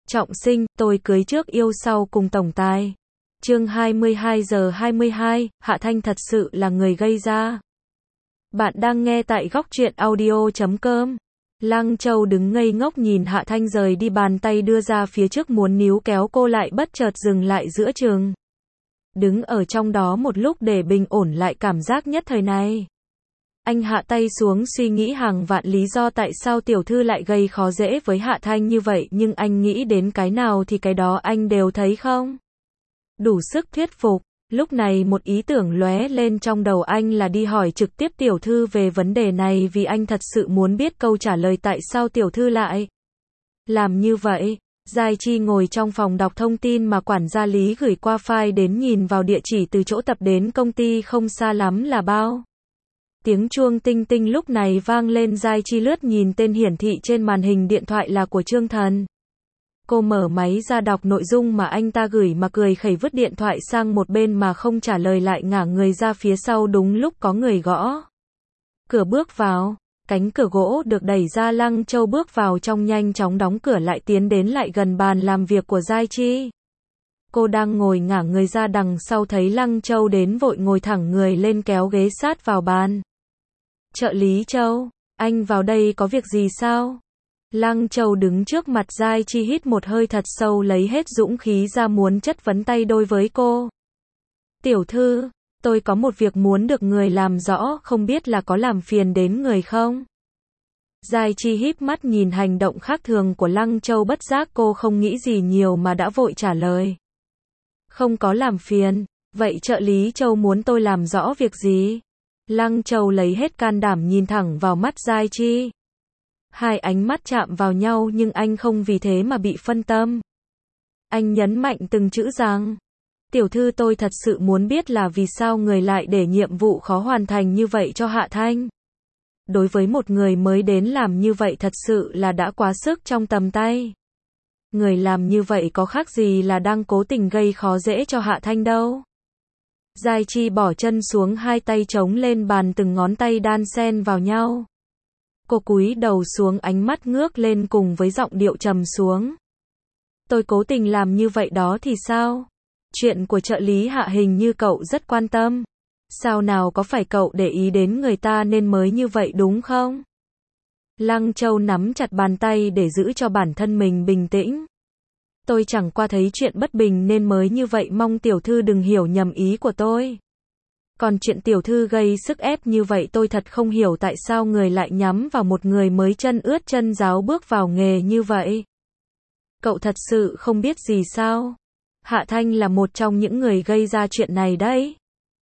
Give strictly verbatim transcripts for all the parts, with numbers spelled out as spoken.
Trọng sinh, tôi cưới trước yêu sau cùng tổng tài. Chương hai mươi hai giờ hai mươi hai, Hạ Thanh thật sự là người gây ra. Bạn đang nghe tại góc truyện audio chấm com. Lăng Châu đứng ngây ngốc nhìn Hạ Thanh rời đi, bàn tay đưa ra phía trước muốn níu kéo cô lại, bất chợt dừng lại giữa chừng. Đứng ở trong đó một lúc để bình ổn lại cảm giác nhất thời này. Anh hạ tay xuống, suy nghĩ hàng vạn lý do tại sao tiểu thư lại gây khó dễ với Hạ Thanh như vậy, nhưng anh nghĩ đến cái nào thì cái đó anh đều thấy không đủ sức thuyết phục. Lúc này một ý tưởng lóe lên trong đầu anh là đi hỏi trực tiếp tiểu thư về vấn đề này, vì anh thật sự muốn biết câu trả lời tại sao tiểu thư lại làm như vậy. Giai Chi ngồi trong phòng đọc thông tin mà quản gia Lý gửi qua file đến, nhìn vào địa chỉ từ chỗ tập đến công ty không xa lắm là bao. Tiếng chuông tinh tinh lúc này vang lên, Giai Chi lướt nhìn tên hiển thị trên màn hình điện thoại là của Trương Thần. Cô mở máy ra đọc nội dung mà anh ta gửi mà cười khẩy, vứt điện thoại sang một bên mà không trả lời, lại ngả người ra phía sau. Đúng lúc có người gõ cửa bước vào, cánh cửa gỗ được đẩy ra, Lăng Châu bước vào trong, nhanh chóng đóng cửa lại, tiến đến lại gần bàn làm việc của Giai Chi. Cô đang ngồi ngả người ra đằng sau, thấy Lăng Châu đến vội ngồi thẳng người lên, kéo ghế sát vào bàn. Trợ lý Châu, anh vào đây có việc gì sao? Lăng Châu đứng trước mặt Giai Chi, hít một hơi thật sâu, lấy hết dũng khí ra muốn chất vấn tay đôi với cô. Tiểu thư, tôi có một việc muốn được người làm rõ, không biết là có làm phiền đến người không? Giai Chi híp mắt nhìn hành động khác thường của Lăng Châu, bất giác cô không nghĩ gì nhiều mà đã vội trả lời. Không có làm phiền, vậy trợ lý Châu muốn tôi làm rõ việc gì? Lăng Châu lấy hết can đảm nhìn thẳng vào mắt Giai Chi. Hai ánh mắt chạm vào nhau nhưng anh không vì thế mà bị phân tâm. Anh nhấn mạnh từng chữ rằng, tiểu thư, tôi thật sự muốn biết là vì sao người lại để nhiệm vụ khó hoàn thành như vậy cho Hạ Thanh. Đối với một người mới đến làm như vậy thật sự là đã quá sức trong tầm tay. Người làm như vậy có khác gì là đang cố tình gây khó dễ cho Hạ Thanh đâu. Giai Chi bỏ chân xuống, hai tay chống lên bàn, từng ngón tay đan xen vào nhau. Cô cúi đầu xuống, ánh mắt ngước lên cùng với giọng điệu trầm xuống. Tôi cố tình làm như vậy đó thì sao? Chuyện của trợ lý Hạ hình như cậu rất quan tâm. Sao nào có phải cậu để ý đến người ta nên mới như vậy đúng không? Lăng Châu nắm chặt bàn tay để giữ cho bản thân mình bình tĩnh. Tôi chẳng qua thấy chuyện bất bình nên mới như vậy, mong tiểu thư đừng hiểu nhầm ý của tôi. Còn chuyện tiểu thư gây sức ép như vậy, tôi thật không hiểu tại sao người lại nhắm vào một người mới chân ướt chân ráo bước vào nghề như vậy. Cậu thật sự không biết gì sao? Hạ Thanh là một trong những người gây ra chuyện này đấy.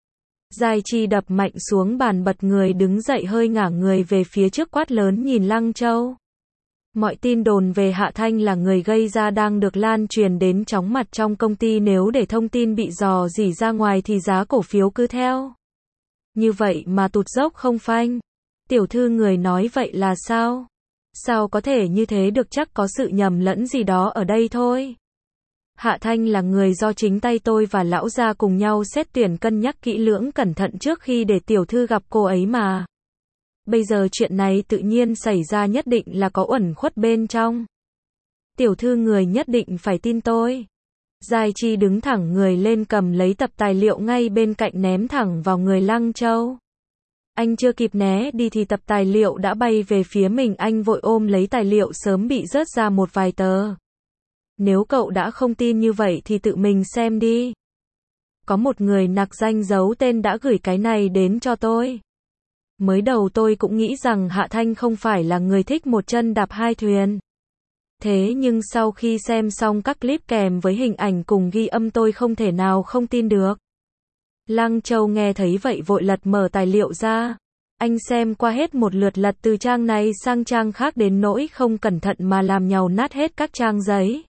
Giai Chi đập mạnh xuống bàn, bật người đứng dậy, hơi ngả người về phía trước, quát lớn nhìn Lăng Châu. Mọi tin đồn về Hạ Thanh là người gây ra đang được lan truyền đến chóng mặt trong công ty, nếu để thông tin bị rò rỉ ra ngoài thì giá cổ phiếu cứ theo như vậy mà tụt dốc không phanh. Tiểu thư, người nói vậy là sao? Sao có thể như thế được, chắc có sự nhầm lẫn gì đó ở đây thôi. Hạ Thanh là người do chính tay tôi và lão gia cùng nhau xét tuyển, cân nhắc kỹ lưỡng cẩn thận trước khi để tiểu thư gặp cô ấy mà. Bây giờ chuyện này tự nhiên xảy ra, nhất định là có uẩn khuất bên trong. Tiểu thư, người nhất định phải tin tôi. Giai Chi đứng thẳng người lên, cầm lấy tập tài liệu ngay bên cạnh ném thẳng vào người Lăng Châu. Anh chưa kịp né đi thì tập tài liệu đã bay về phía mình, anh vội ôm lấy tài liệu sớm bị rớt ra một vài tờ. Nếu cậu đã không tin như vậy thì tự mình xem đi. Có một người nặc danh giấu tên đã gửi cái này đến cho tôi. Mới đầu tôi cũng nghĩ rằng Hạ Thanh không phải là người thích một chân đạp hai thuyền. Thế nhưng sau khi xem xong các clip kèm với hình ảnh cùng ghi âm, tôi không thể nào không tin được. Lăng Châu nghe thấy vậy vội lật mở tài liệu ra. Anh xem qua hết một lượt, lật từ trang này sang trang khác đến nỗi không cẩn thận mà làm nhàu nát hết các trang giấy.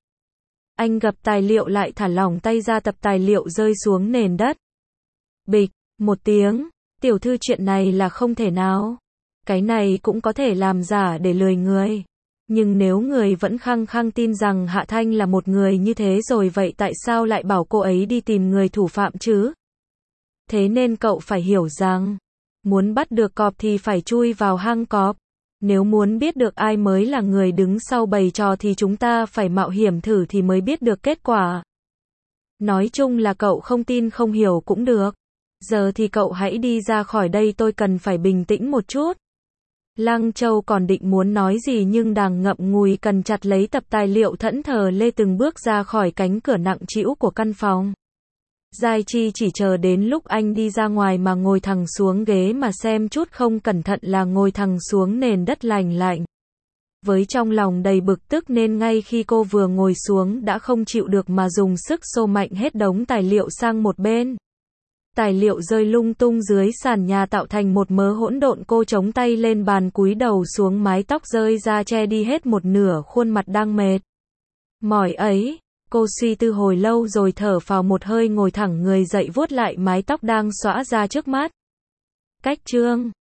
Anh gập tài liệu lại, thả lỏng tay ra, tập tài liệu rơi xuống nền đất. Bịch, một tiếng. Tiểu thư, chuyện này là không thể nào. Cái này cũng có thể làm giả để lừa người. Nhưng nếu người vẫn khăng khăng tin rằng Hạ Thanh là một người như thế rồi, vậy tại sao lại bảo cô ấy đi tìm người thủ phạm chứ? Thế nên cậu phải hiểu rằng, muốn bắt được cọp thì phải chui vào hang cọp. Nếu muốn biết được ai mới là người đứng sau bày trò thì chúng ta phải mạo hiểm thử thì mới biết được kết quả. Nói chung là cậu không tin không hiểu cũng được. Giờ thì cậu hãy đi ra khỏi đây, tôi cần phải bình tĩnh một chút. Lăng Châu còn định muốn nói gì nhưng đang ngậm ngùi cần chặt lấy tập tài liệu thẫn thờ lê từng bước ra khỏi cánh cửa nặng trĩu của căn phòng. Giai Chi chỉ chờ đến lúc anh đi ra ngoài mà ngồi thẳng xuống ghế mà xem chút không cẩn thận là ngồi thẳng xuống nền đất lành lạnh. Với trong lòng đầy bực tức nên ngay khi cô vừa ngồi xuống đã không chịu được mà dùng sức xô mạnh hết đống tài liệu sang một bên. Tài liệu rơi lung tung dưới sàn nhà tạo thành một mớ hỗn độn, cô chống tay lên bàn cúi đầu xuống, mái tóc rơi ra che đi hết một nửa khuôn mặt đang mệt mỏi ấy. Cô suy tư hồi lâu rồi thở phào một hơi, ngồi thẳng người dậy vuốt lại mái tóc đang xõa ra trước mắt. Cách chương